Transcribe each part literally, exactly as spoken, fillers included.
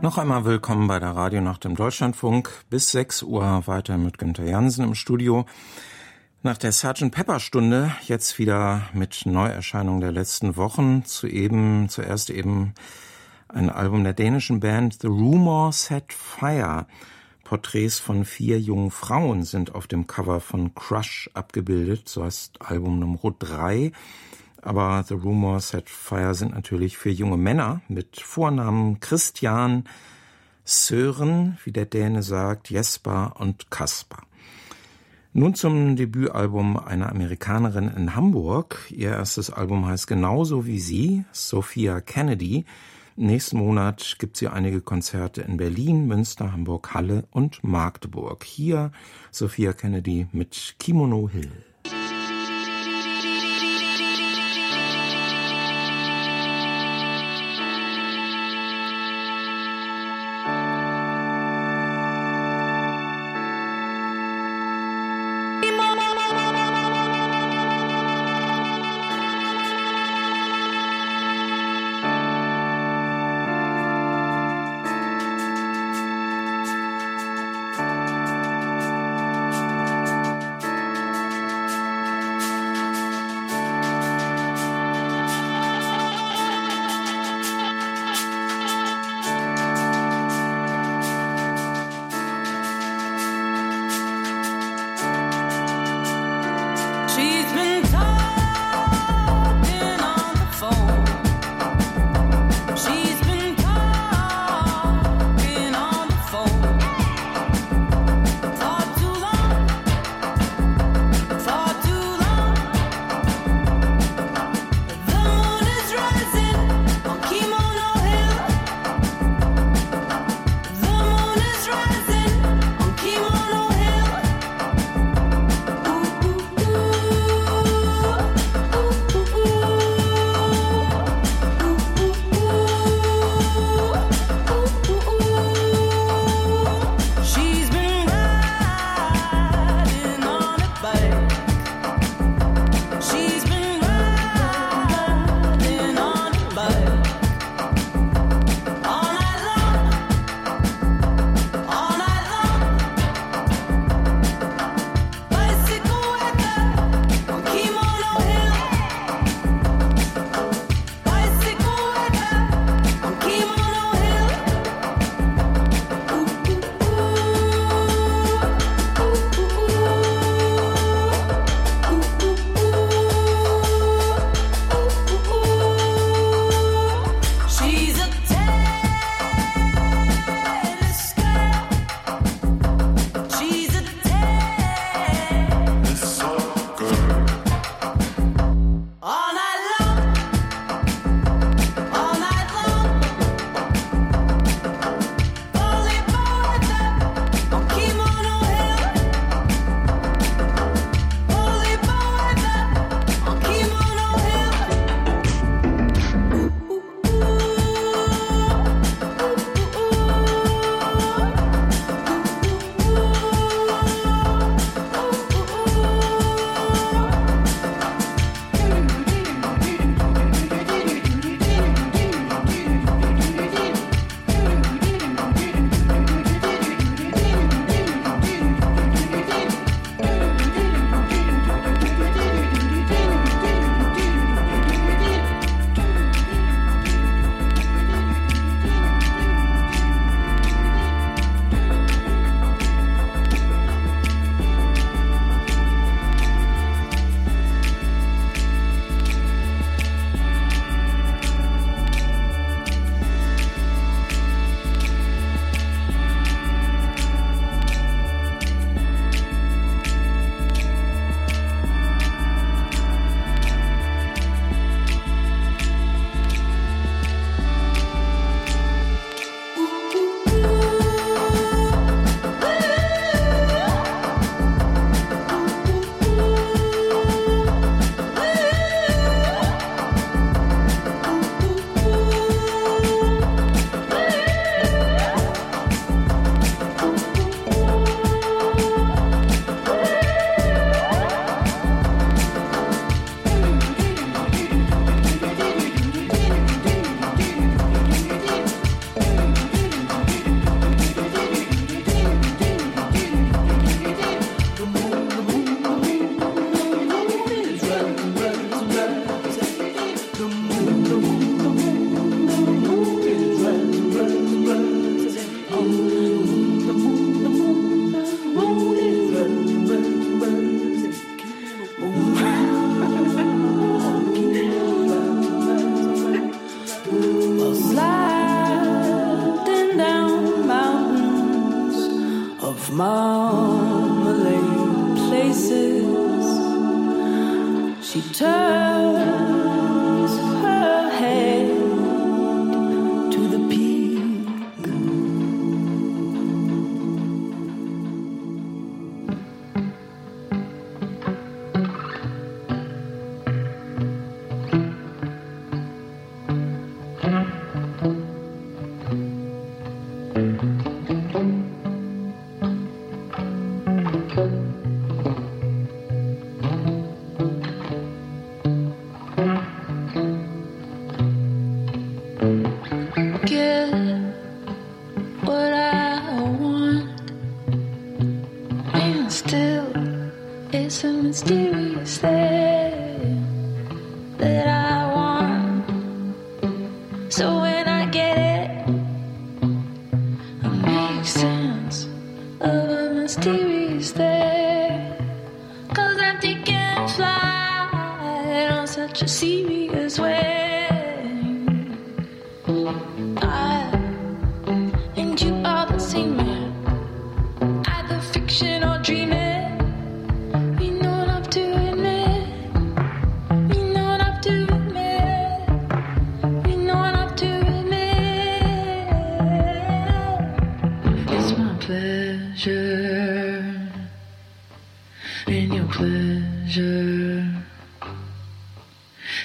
Noch einmal willkommen bei der Radionacht im Deutschlandfunk. Bis sechs Uhr weiter mit Günther Jansen im Studio. Nach der Sergeant Pepper Stunde jetzt wieder mit Neuerscheinungen der letzten Wochen. Zu eben, zuerst eben ein Album der dänischen Band The Rumour Set Fire. Porträts von vier jungen Frauen sind auf dem Cover von Crush abgebildet. So heißt Album Nummer drei. Aber The Rumour Set Fire sind natürlich für junge Männer mit Vornamen Christian, Søren, wie der Däne sagt, Jesper und Kaspar. Nun zum Debütalbum einer Amerikanerin in Hamburg. Ihr erstes Album heißt genauso wie sie, Sophia Kennedy. Nächsten Monat gibt sie einige Konzerte in Berlin, Münster, Hamburg, Halle und Magdeburg. Hier Sophia Kennedy mit Kimono Hill.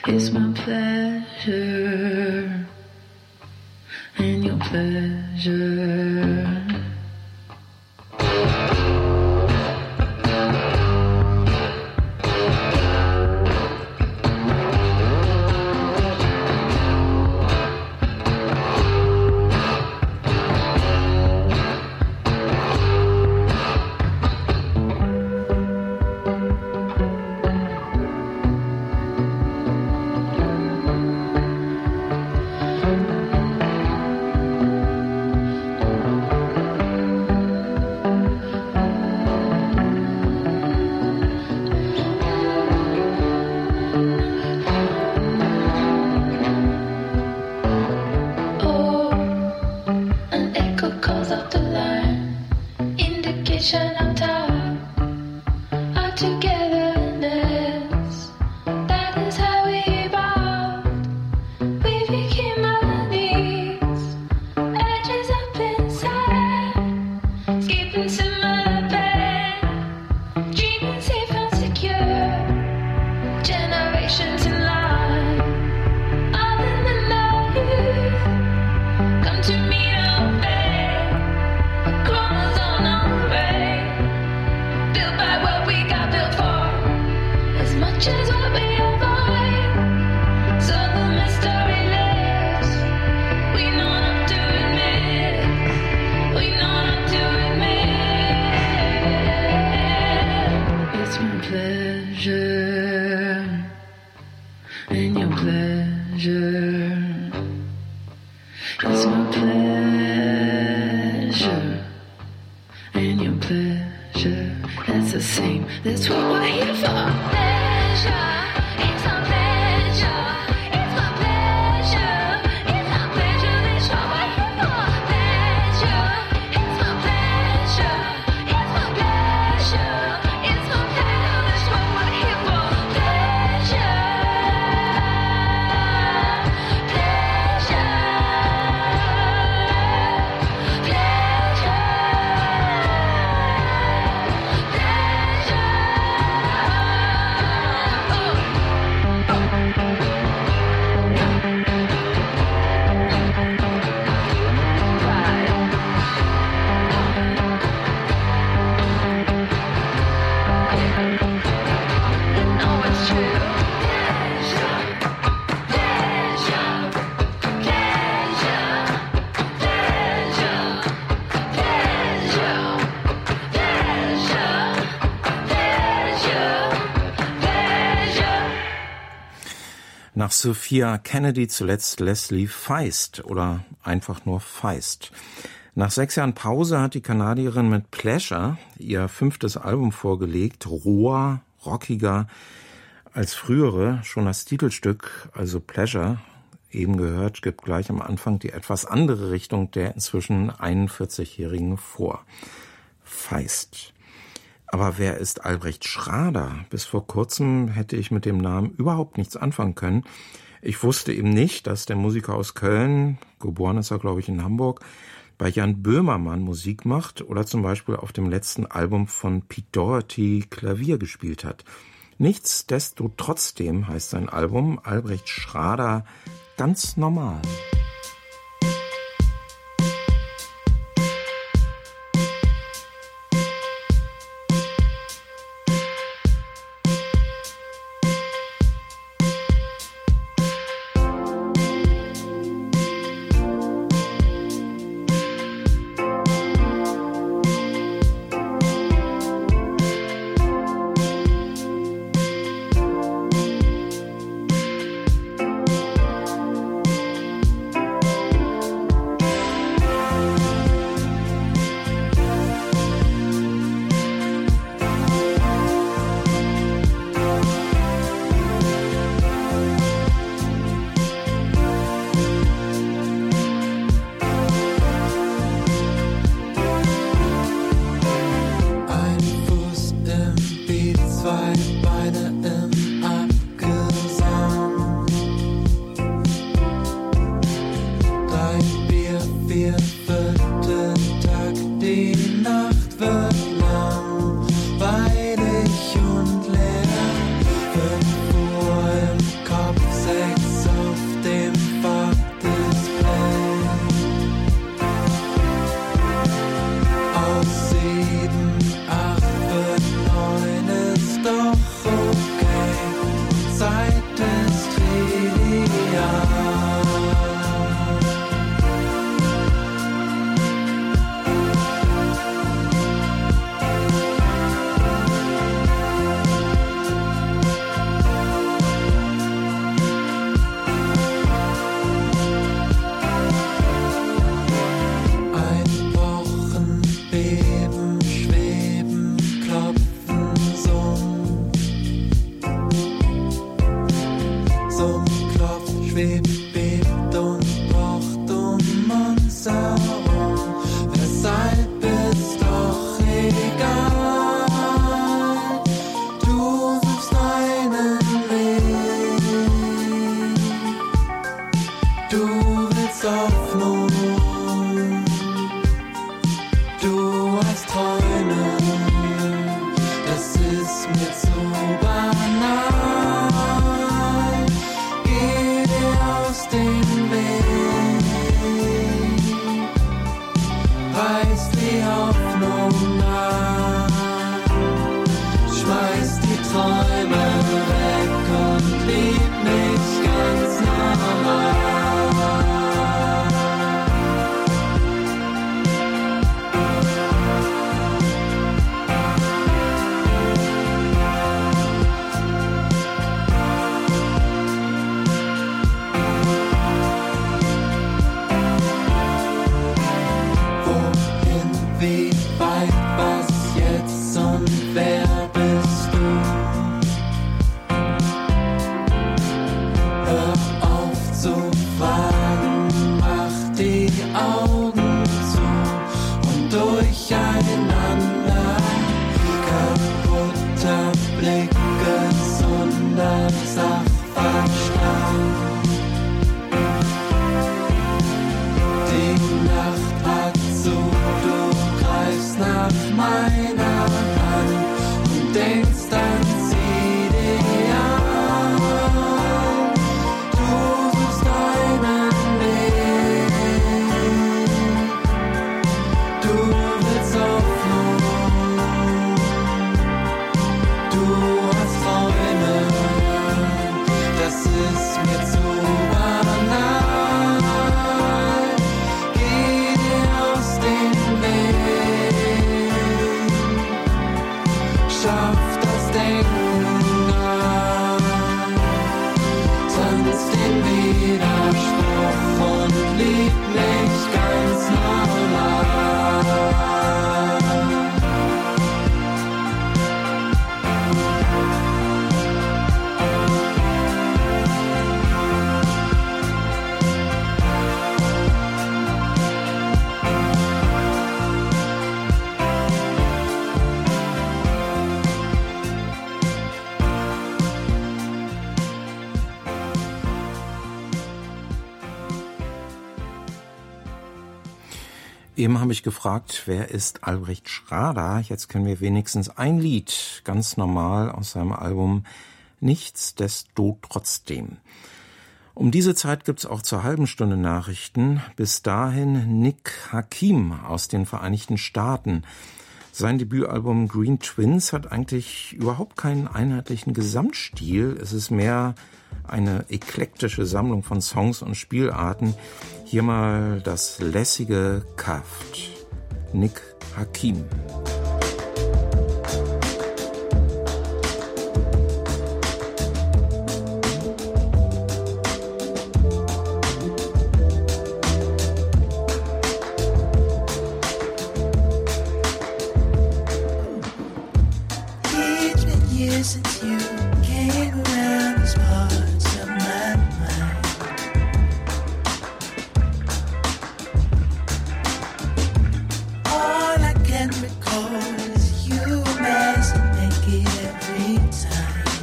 It's my pleasure and your pleasure. Nach Sophia Kennedy zuletzt Leslie Feist oder einfach nur Feist. Nach sechs Jahren Pause hat die Kanadierin mit Pleasure ihr fünftes Album vorgelegt, roher, rockiger als frühere. Schon das Titelstück, also Pleasure, eben gehört, gibt gleich am Anfang die etwas andere Richtung der inzwischen einundvierzigjährigen vor. Feist. Aber wer ist Albrecht Schrader? Bis vor kurzem hätte ich mit dem Namen überhaupt nichts anfangen können. Ich wusste eben nicht, dass der Musiker aus Köln, geboren ist er, glaube ich, in Hamburg, bei Jan Böhmermann Musik macht oder zum Beispiel auf dem letzten Album von Pete Doherty Klavier gespielt hat. Nichtsdestotrotzdem heißt sein Album Albrecht Schrader ganz normal. Augen zu und durcheinander. Kaputter Blick, gesunder Sachverstand. Die Nacht hat zu, du greifst nach meiner Hand und denkst an sie dir an. Du suchst deinen Weg, du willst Hoffnung, du hast Träume, das ist mir zu banal. Geh dir aus dem Weg, schaff das Denken an, tanz den Widerspruch und lieb mich ganz normal. Eben habe ich gefragt, wer ist Albrecht Schrader? Jetzt kennen wir wenigstens ein Lied, ganz normal aus seinem Album Nichtsdestotrotzdem. Um diese Zeit gibt's auch zur halben Stunde Nachrichten. Bis dahin Nick Hakim aus den Vereinigten Staaten. Sein Debütalbum Green Twins hat eigentlich überhaupt keinen einheitlichen Gesamtstil. Es ist mehr eine eklektische Sammlung von Songs und Spielarten. Hier mal das lässige Kaft. Nick Hakim. Since you came around these parts of my mind, all I can recall is you mess and make it every time.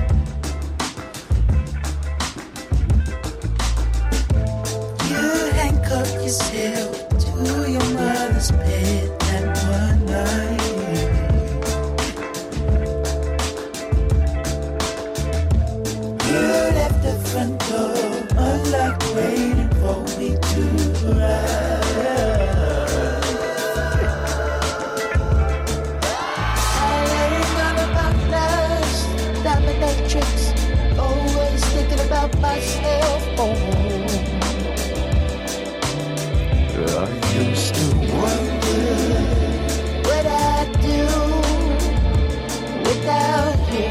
You handcuffed yourself to your mother's bed that one night. Front door unlocked, waiting for me to arrive. I ain't all about lust, dominatrix, always thinking about myself. Oh, I used to wonder what I'd do without you.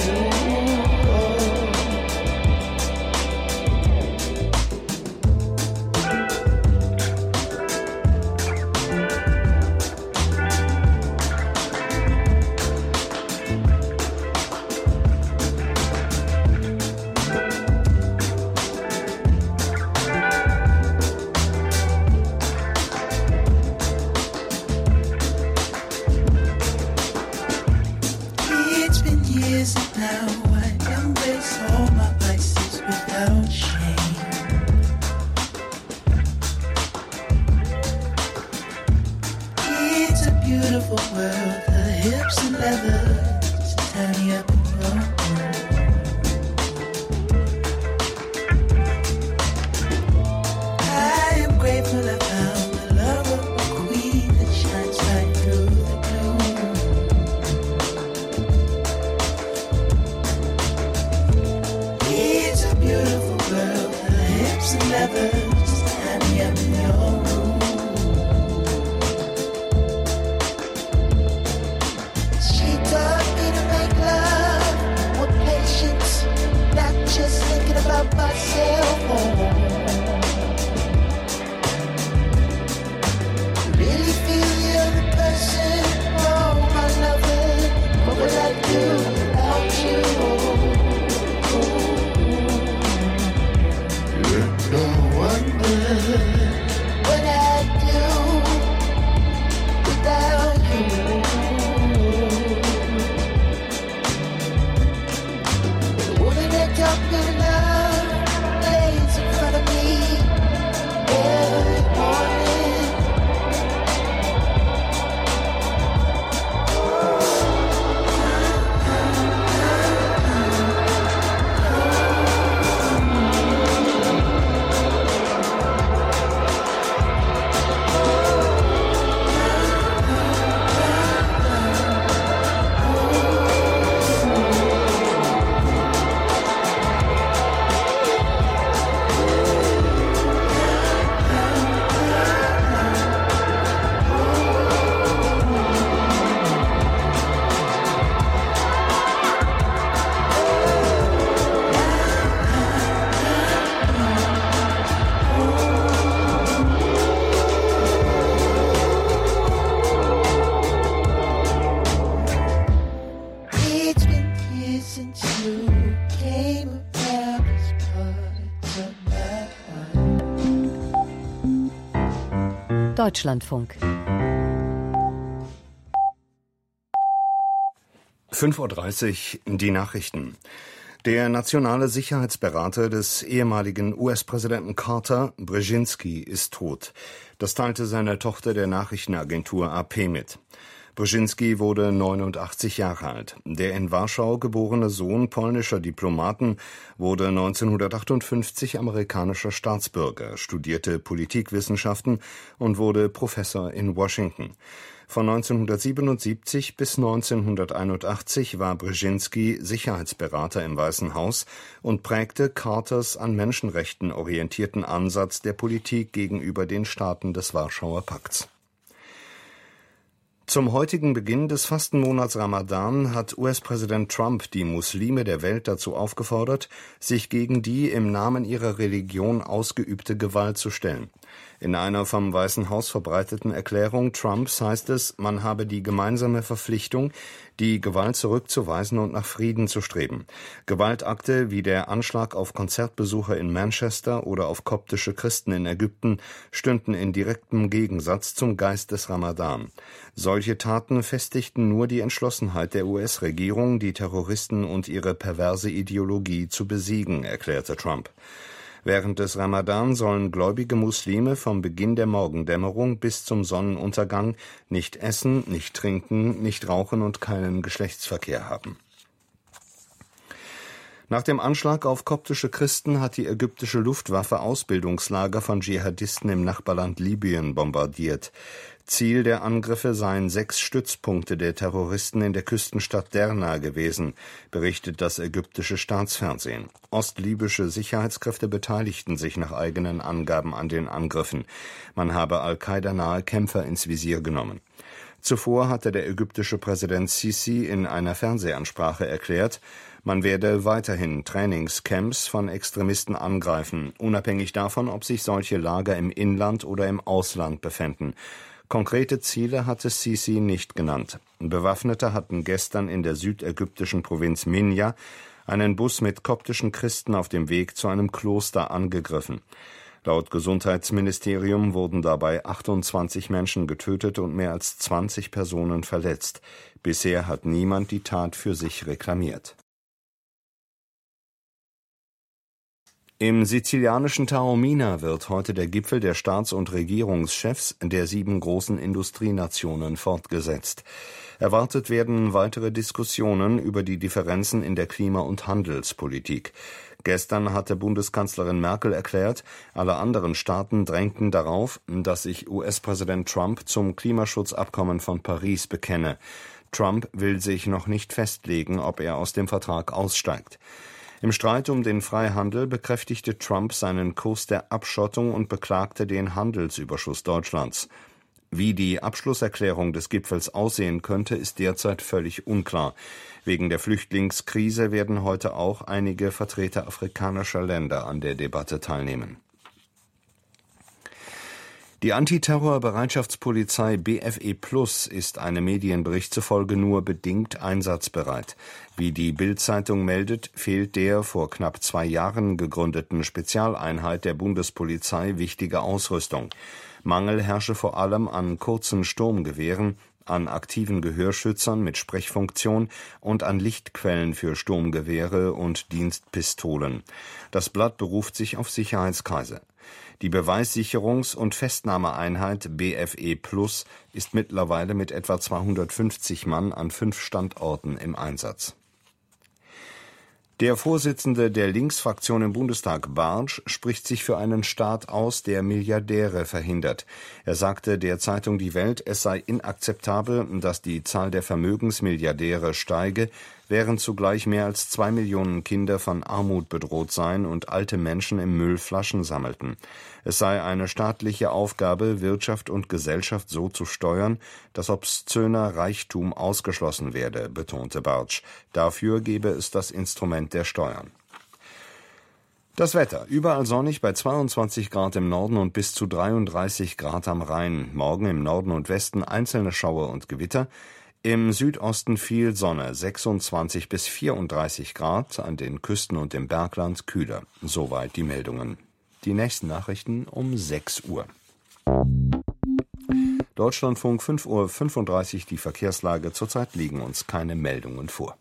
She taught me to make love Deutschlandfunk. fünf Uhr dreißig, die Nachrichten. Der nationale Sicherheitsberater des ehemaligen U S-Präsidenten Carter, Brzezinski, ist tot. Das teilte seine Tochter der Nachrichtenagentur A P mit. Brzezinski wurde neunundachtzig Jahre alt. Der in Warschau geborene Sohn polnischer Diplomaten wurde neunzehnhundertachtundfünfzig amerikanischer Staatsbürger, studierte Politikwissenschaften und wurde Professor in Washington. Von neunzehnhundertsiebenundsiebzig bis neunzehnhunderteinundachtzig war Brzezinski Sicherheitsberater im Weißen Haus und prägte Carters an Menschenrechten orientierten Ansatz der Politik gegenüber den Staaten des Warschauer Pakts. Zum heutigen Beginn des Fastenmonats Ramadan hat U S-Präsident Trump die Muslime der Welt dazu aufgefordert, sich gegen die im Namen ihrer Religion ausgeübte Gewalt zu stellen. In einer vom Weißen Haus verbreiteten Erklärung Trumps heißt es, man habe die gemeinsame Verpflichtung, die Gewalt zurückzuweisen und nach Frieden zu streben. Gewaltakte wie der Anschlag auf Konzertbesucher in Manchester oder auf koptische Christen in Ägypten stünden in direktem Gegensatz zum Geist des Ramadan. Solche Taten festigten nur die Entschlossenheit der U S-Regierung, die Terroristen und ihre perverse Ideologie zu besiegen, erklärte Trump. Während des Ramadan sollen gläubige Muslime vom Beginn der Morgendämmerung bis zum Sonnenuntergang nicht essen, nicht trinken, nicht rauchen und keinen Geschlechtsverkehr haben. Nach dem Anschlag auf koptische Christen hat die ägyptische Luftwaffe Ausbildungslager von Dschihadisten im Nachbarland Libyen bombardiert. Ziel der Angriffe seien sechs Stützpunkte der Terroristen in der Küstenstadt Derna gewesen, berichtet das ägyptische Staatsfernsehen. Ostlibysche Sicherheitskräfte beteiligten sich nach eigenen Angaben an den Angriffen. Man habe Al-Qaida-nahe Kämpfer ins Visier genommen. Zuvor hatte der ägyptische Präsident Sisi in einer Fernsehansprache erklärt, man werde weiterhin Trainingscamps von Extremisten angreifen, unabhängig davon, ob sich solche Lager im Inland oder im Ausland befänden. Konkrete Ziele hatte Sisi nicht genannt. Bewaffnete hatten gestern in der südägyptischen Provinz Minya einen Bus mit koptischen Christen auf dem Weg zu einem Kloster angegriffen. Laut Gesundheitsministerium wurden dabei achtundzwanzig Menschen getötet und mehr als zwanzig Personen verletzt. Bisher hat niemand die Tat für sich reklamiert. Im sizilianischen Taormina wird heute der Gipfel der Staats- und Regierungschefs der sieben großen Industrienationen fortgesetzt. Erwartet werden weitere Diskussionen über die Differenzen in der Klima- und Handelspolitik. Gestern hatte Bundeskanzlerin Merkel erklärt, alle anderen Staaten drängten darauf, dass sich U S-Präsident Trump zum Klimaschutzabkommen von Paris bekenne. Trump will sich noch nicht festlegen, ob er aus dem Vertrag aussteigt. Im Streit um den Freihandel bekräftigte Trump seinen Kurs der Abschottung und beklagte den Handelsüberschuss Deutschlands. Wie die Abschlusserklärung des Gipfels aussehen könnte, ist derzeit völlig unklar. Wegen der Flüchtlingskrise werden heute auch einige Vertreter afrikanischer Länder an der Debatte teilnehmen. Die Antiterrorbereitschaftspolizei B F E Plus ist einem Medienbericht zufolge nur bedingt einsatzbereit. Wie die Bild-Zeitung meldet, fehlt der vor knapp zwei Jahren gegründeten Spezialeinheit der Bundespolizei wichtige Ausrüstung. Mangel herrsche vor allem an kurzen Sturmgewehren, an aktiven Gehörschützern mit Sprechfunktion und an Lichtquellen für Sturmgewehre und Dienstpistolen. Das Blatt beruft sich auf Sicherheitskreise. Die Beweissicherungs- und Festnahmeeinheit B F E Plus ist mittlerweile mit etwa zweihundertfünfzig Mann an fünf Standorten im Einsatz. Der Vorsitzende der Linksfraktion im Bundestag, Bartsch, spricht sich für einen Staat aus, der Milliardäre verhindert. Er sagte der Zeitung Die Welt, es sei inakzeptabel, dass die Zahl der Vermögensmilliardäre steige, während zugleich mehr als zwei Millionen Kinder von Armut bedroht seien und alte Menschen im Müll Flaschen sammelten. Es sei eine staatliche Aufgabe, Wirtschaft und Gesellschaft so zu steuern, dass obszöner Reichtum ausgeschlossen werde, betonte Bartsch. Dafür gebe es das Instrument der Steuern. Das Wetter. Überall sonnig bei zweiundzwanzig Grad im Norden und bis zu dreiunddreißig Grad am Rhein. Morgen im Norden und Westen einzelne Schauer und Gewitter. Im Südosten viel Sonne, sechsundzwanzig bis vierunddreißig Grad, an den Küsten und im Bergland kühler. Soweit die Meldungen. Die nächsten Nachrichten um sechs Uhr. Deutschlandfunk, fünf Uhr fünfunddreißig, die Verkehrslage. Zurzeit liegen uns keine Meldungen vor.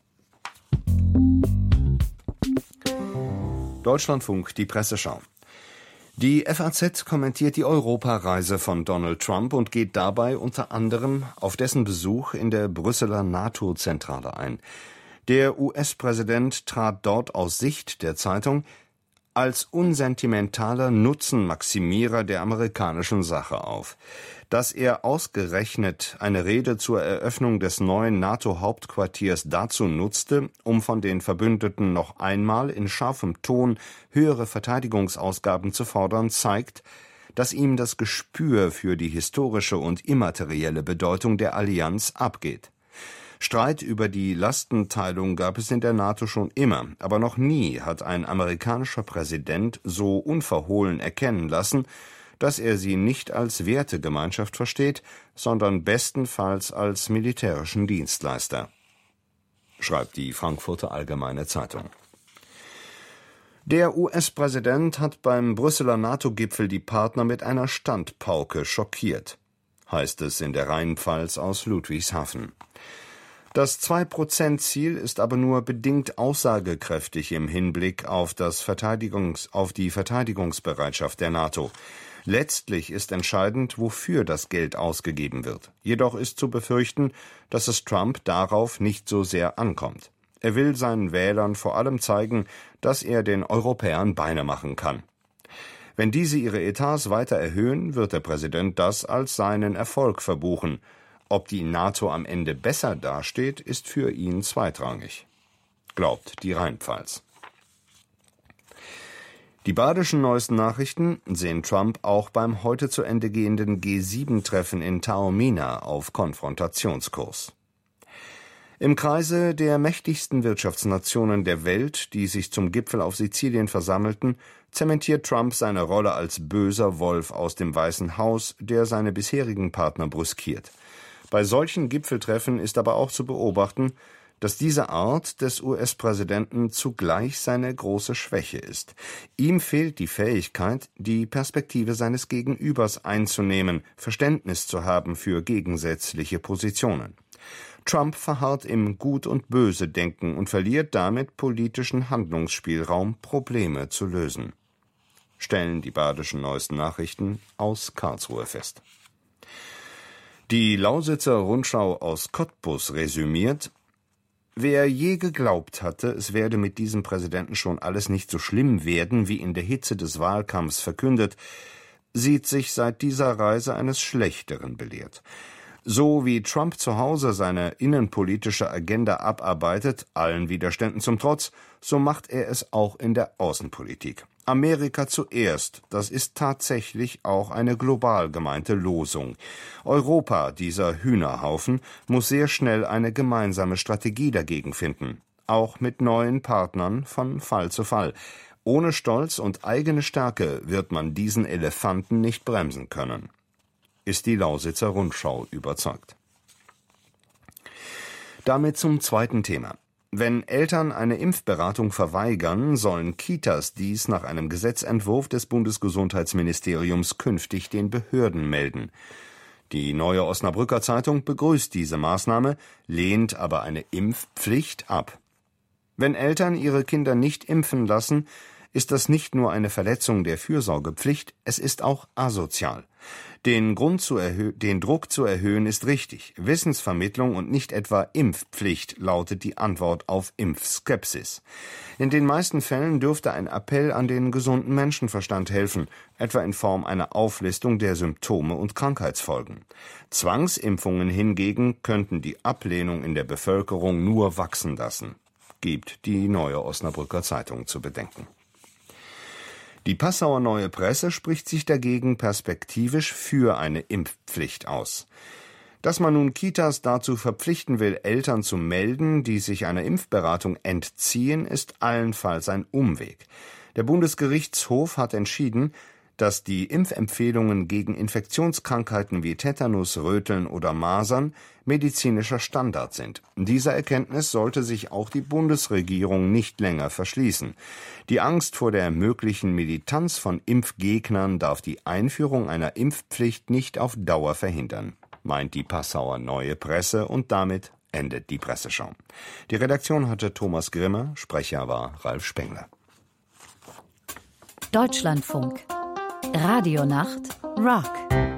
Deutschlandfunk, die Presseschau. Die F A Z kommentiert die Europareise von Donald Trump und geht dabei unter anderem auf dessen Besuch in der Brüsseler NATO-Zentrale ein. Der U S-Präsident trat dort aus Sicht der Zeitung als unsentimentaler Nutzenmaximierer der amerikanischen Sache auf. Dass er ausgerechnet eine Rede zur Eröffnung des neuen NATO-Hauptquartiers dazu nutzte, um von den Verbündeten noch einmal in scharfem Ton höhere Verteidigungsausgaben zu fordern, zeigt, dass ihm das Gespür für die historische und immaterielle Bedeutung der Allianz abgeht. Streit über die Lastenteilung gab es in der NATO schon immer, aber noch nie hat ein amerikanischer Präsident so unverhohlen erkennen lassen, dass er sie nicht als Wertegemeinschaft versteht, sondern bestenfalls als militärischen Dienstleister, schreibt die Frankfurter Allgemeine Zeitung. Der U S-Präsident hat beim Brüsseler NATO-Gipfel die Partner mit einer Standpauke schockiert, heißt es in der Rheinpfalz aus Ludwigshafen. Das zwei-Prozent-Ziel ist aber nur bedingt aussagekräftig im Hinblick auf, das Verteidigungs-, auf die Verteidigungsbereitschaft der NATO. Letztlich ist entscheidend, wofür das Geld ausgegeben wird. Jedoch ist zu befürchten, dass es Trump darauf nicht so sehr ankommt. Er will seinen Wählern vor allem zeigen, dass er den Europäern Beine machen kann. Wenn diese ihre Etats weiter erhöhen, wird der Präsident das als seinen Erfolg verbuchen. Ob die NATO am Ende besser dasteht, ist für ihn zweitrangig, glaubt die Rheinpfalz. Die badischen neuesten Nachrichten sehen Trump auch beim heute zu Ende gehenden G sieben Treffen in Taormina auf Konfrontationskurs. Im Kreise der mächtigsten Wirtschaftsnationen der Welt, die sich zum Gipfel auf Sizilien versammelten, zementiert Trump seine Rolle als böser Wolf aus dem Weißen Haus, der seine bisherigen Partner brüskiert. Bei solchen Gipfeltreffen ist aber auch zu beobachten, dass diese Art des U S-Präsidenten zugleich seine große Schwäche ist. Ihm fehlt die Fähigkeit, die Perspektive seines Gegenübers einzunehmen, Verständnis zu haben für gegensätzliche Positionen. Trump verharrt im Gut- und Böse-Denken und verliert damit politischen Handlungsspielraum, Probleme zu lösen, stellen die badischen neuesten Nachrichten aus Karlsruhe fest. Die Lausitzer Rundschau aus Cottbus resümiert: Wer je geglaubt hatte, es werde mit diesem Präsidenten schon alles nicht so schlimm werden, wie in der Hitze des Wahlkampfs verkündet, sieht sich seit dieser Reise eines Schlechteren belehrt. So wie Trump zu Hause seine innenpolitische Agenda abarbeitet, allen Widerständen zum Trotz, so macht er es auch in der Außenpolitik. Amerika zuerst, das ist tatsächlich auch eine global gemeinte Losung. Europa, dieser Hühnerhaufen, muss sehr schnell eine gemeinsame Strategie dagegen finden, auch mit neuen Partnern von Fall zu Fall. Ohne Stolz und eigene Stärke wird man diesen Elefanten nicht bremsen können, ist die Lausitzer Rundschau überzeugt. Damit zum zweiten Thema. Wenn Eltern eine Impfberatung verweigern, sollen Kitas dies nach einem Gesetzentwurf des Bundesgesundheitsministeriums künftig den Behörden melden. Die Neue Osnabrücker Zeitung begrüßt diese Maßnahme, lehnt aber eine Impfpflicht ab. Wenn Eltern ihre Kinder nicht impfen lassen, ist das nicht nur eine Verletzung der Fürsorgepflicht, es ist auch asozial. Den Grund zu erhö- den Druck zu erhöhen ist richtig. Wissensvermittlung und nicht etwa Impfpflicht lautet die Antwort auf Impfskepsis. In den meisten Fällen dürfte ein Appell an den gesunden Menschenverstand helfen, etwa in Form einer Auflistung der Symptome und Krankheitsfolgen. Zwangsimpfungen hingegen könnten die Ablehnung in der Bevölkerung nur wachsen lassen, gibt die Neue Osnabrücker Zeitung zu bedenken. Die Passauer Neue Presse spricht sich dagegen perspektivisch für eine Impfpflicht aus. Dass man nun Kitas dazu verpflichten will, Eltern zu melden, die sich einer Impfberatung entziehen, ist allenfalls ein Umweg. Der Bundesgerichtshof hat entschieden, dass die Impfempfehlungen gegen Infektionskrankheiten wie Tetanus, Röteln oder Masern medizinischer Standard sind. Dieser Erkenntnis sollte sich auch die Bundesregierung nicht länger verschließen. Die Angst vor der möglichen Militanz von Impfgegnern darf die Einführung einer Impfpflicht nicht auf Dauer verhindern. meint die Passauer Neue Presse, und damit endet die Presseschau. Die Redaktion hatte Thomas Grimmer, Sprecher war Ralf Spengler. Deutschlandfunk. Radionacht Rock.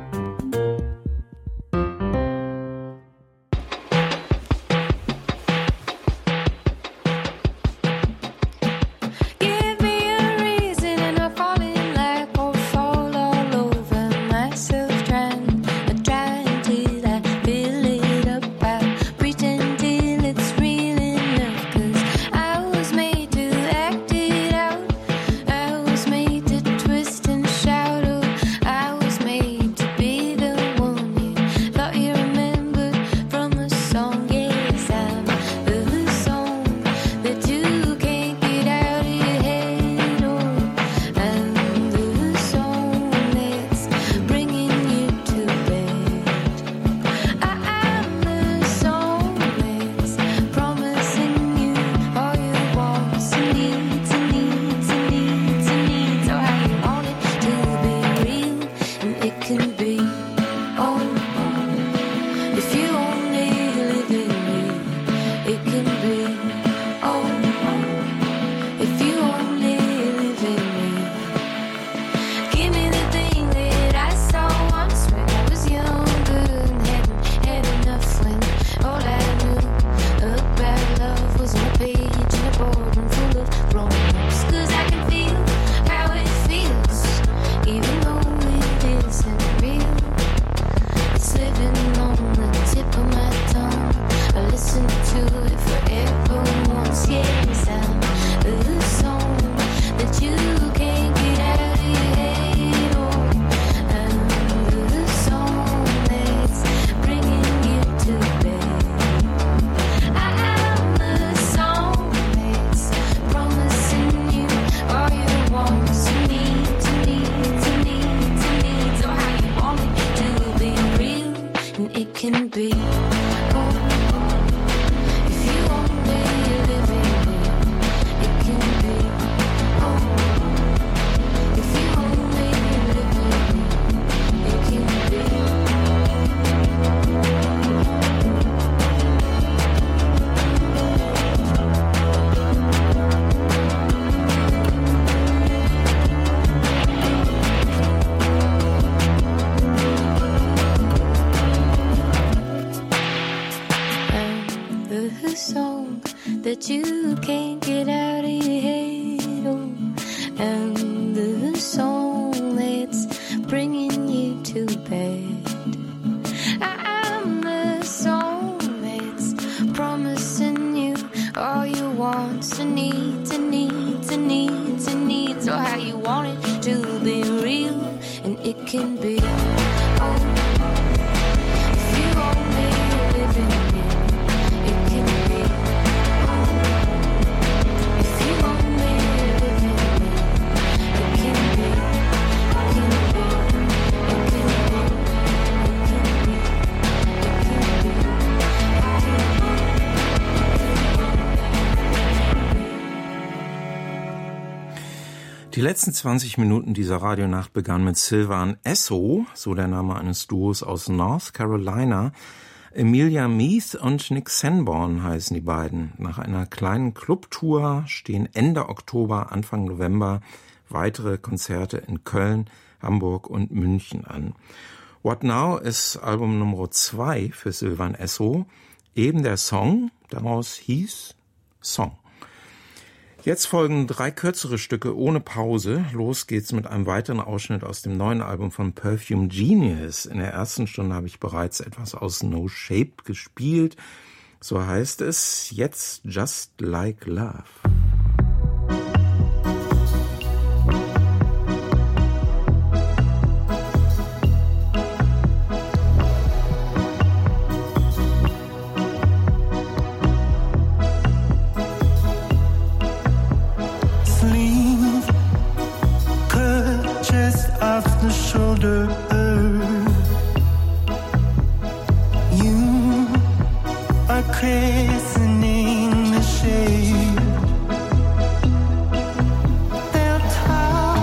Die letzten zwanzig Minuten dieser Radionacht begannen mit Sylvan Esso, so der Name eines Duos aus North Carolina. Emilia Meath und Nick Sanborn heißen die beiden. Nach einer kleinen Clubtour stehen Ende Oktober, Anfang November weitere Konzerte in Köln, Hamburg und München an. What Now ist Album Nummer zwei für Sylvan Esso. Eben der Song, daraus hieß Song. Jetzt folgen drei kürzere Stücke ohne Pause. Los geht's mit einem weiteren Ausschnitt aus dem neuen Album von Perfume Genius. In der ersten Stunde habe ich bereits etwas aus No Shape gespielt. So heißt es jetzt Just Like Love. Shoulder, you are christening the shade. They'll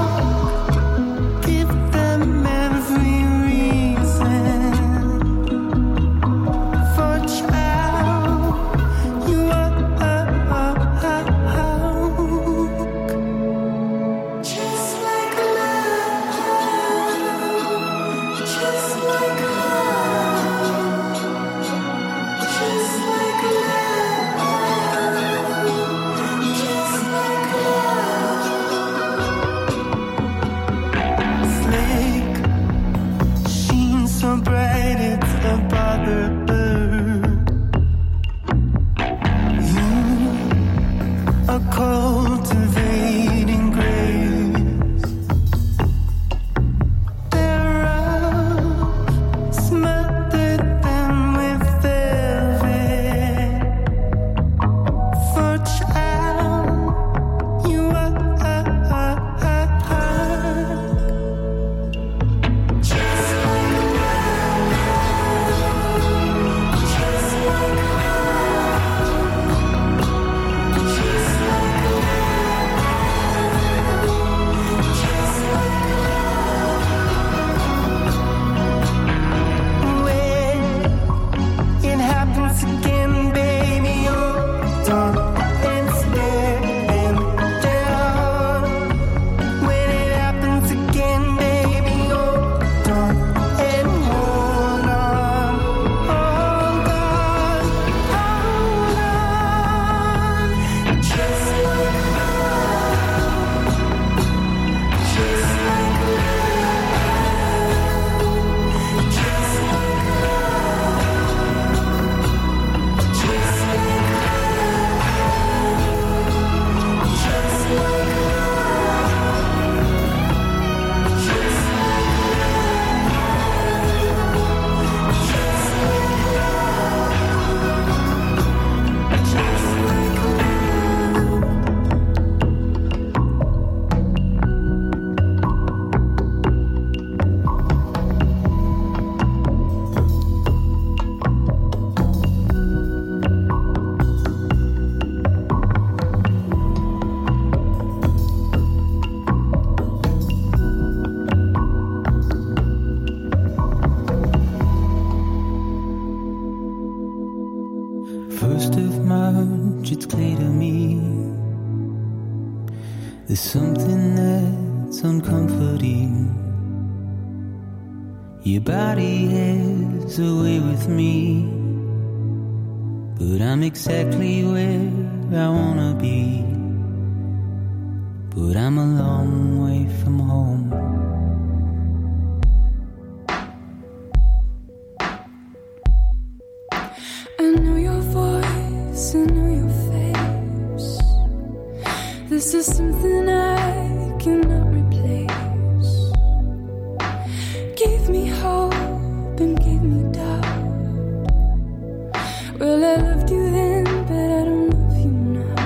talk, give them every reason happens again, baby, you're done and staring down. When it happens again, baby, you're done and hold on, hold on, hold on. Just like love, just like love, just like first of March, it's clear to me there's something that's uncomforting. Your body has a way with me, but I'm exactly where I wanna be. But I'm a long way from home. I know your voice, I know your face. This is something I cannot replace. Gave me hope and gave me doubt. Well, I loved you then, but I don't love you now.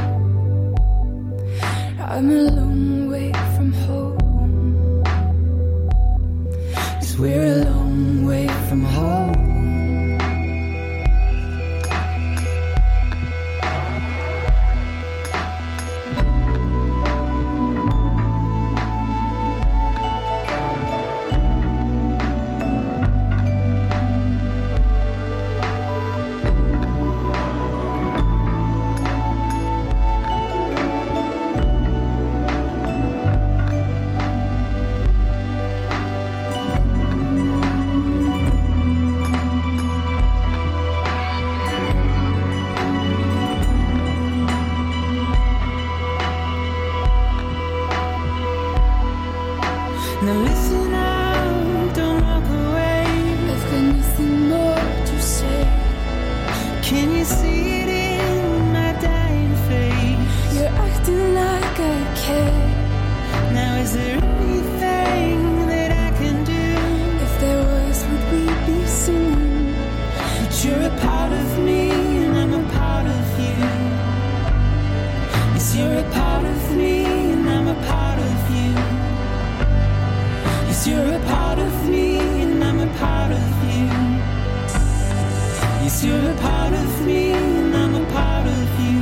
I'm a long way from home. 'Cause we're a long way from home. Now listen out, don't walk away. I've got nothing more to say. Can you see it in my dying face? You're acting like I care. Now is there anything that I can do? If there was, would we be singing? But you're a part of me and I'm a part of you. Yes, you're a part of me and I'm a part of you. Yes, you're a part of me and I'm a part of you. Yes, you're a part of me and I'm a part of you.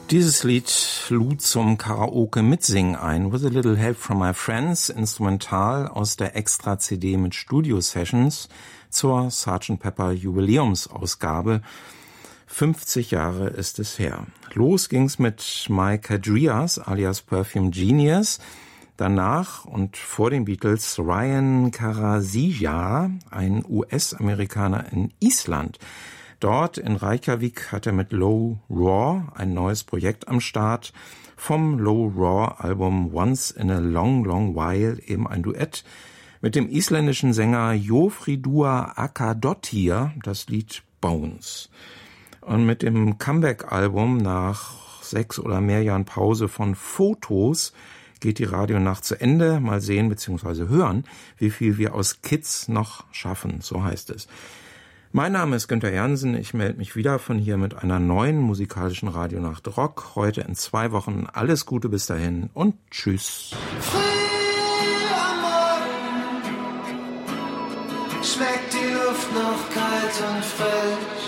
Dieses Lied lud zum Karaoke mitsingen ein. With a Little Help from My Friends, instrumental aus der Extra-C D mit Studio-Sessions zur Sergeant Pepper Jubiläumsausgabe. fünfzig Jahre ist es her. Los ging's mit Mike Hadrias alias Perfume Genius. Danach und vor den Beatles Ryan Karasija, ein U S-Amerikaner in Island. Dort in Reykjavik hat er mit Low Raw ein neues Projekt am Start. Vom Low Raw Album Once in a Long, Long While eben ein Duett mit dem isländischen Sänger Jofridua Akadottir, das Lied Bones. Und mit dem Comeback-Album nach sechs oder mehr Jahren Pause von Fotos geht die Radionacht zu Ende. Mal sehen bzw. hören, wie viel wir aus Kids noch schaffen, so heißt es. Mein Name ist Günther Jansen, ich melde mich wieder von hier mit einer neuen musikalischen Radionacht Rock. Heute in zwei Wochen. Alles Gute bis dahin und tschüss. Früh am Morgen schmeckt die Luft noch kalt und frisch.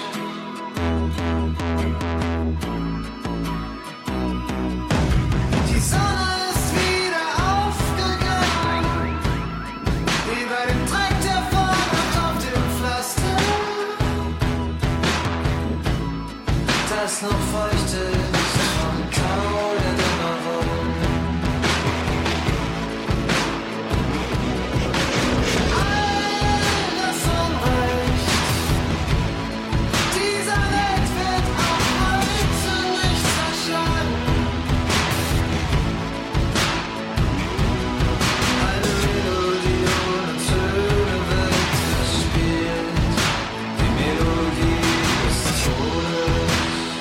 Die Sonne ist wieder aufgegangen, wie bei dem Dreck, der vormacht auf dem Pflaster, das noch feucht ist vom Tau der Dämmerung. Alles unrecht, dieser Welt wird auch heute nichts verschlagen. Eine Melodie ohne Töne wird verspielt, die Melodie des Todes.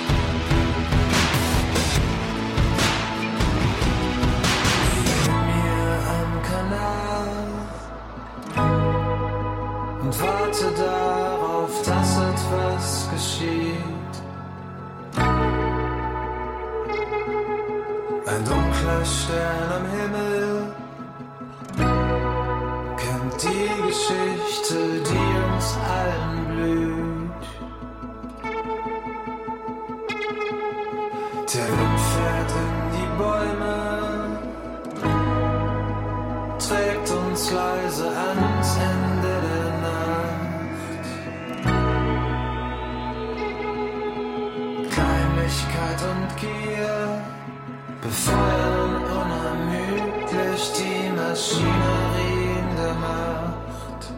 Und warte darauf, dass etwas geschieht. Ein dunkler Stern am Himmel kennt die Geschichte, die uns allen blüht. Der Wind fährt in die Bäume, trägt uns leise ans Ende der Nacht. Kleinlichkeit und Gier befeuern unermüdlich die Maschinerien der Macht.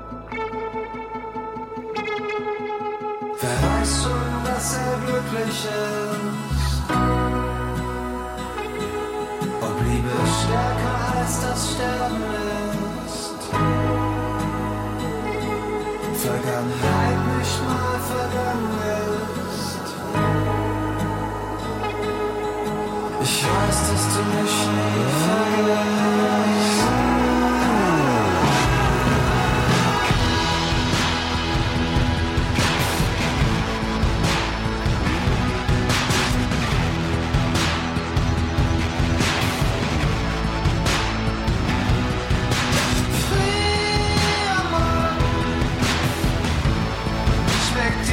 Wer weiß schon, dass er glücklich ist? Ob Liebe stärker als das Sterben ist? Vergangenheit nicht mal vergangen ist. Ich weiß, dass du mich nie vergisst. Schmeckt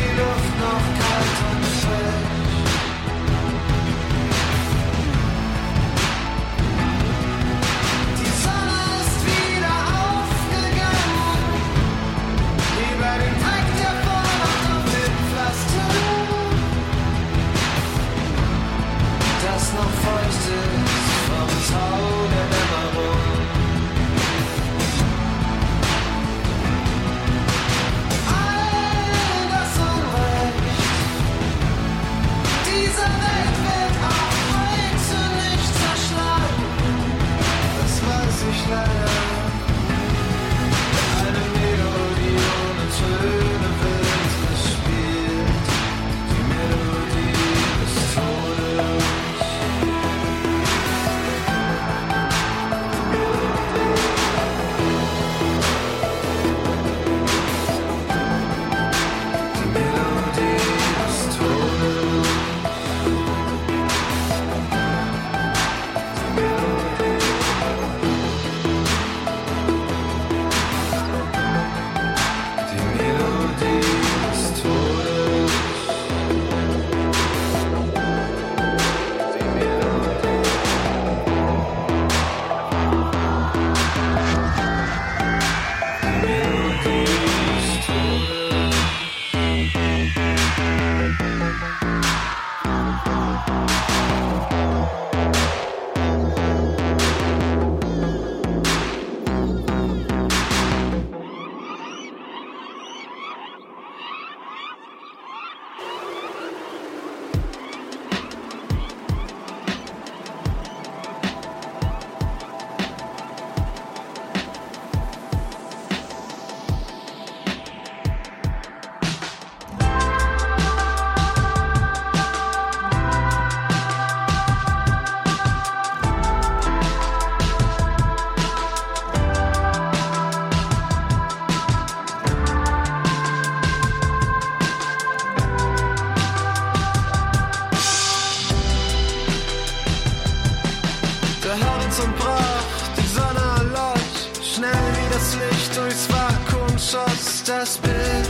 Das Bild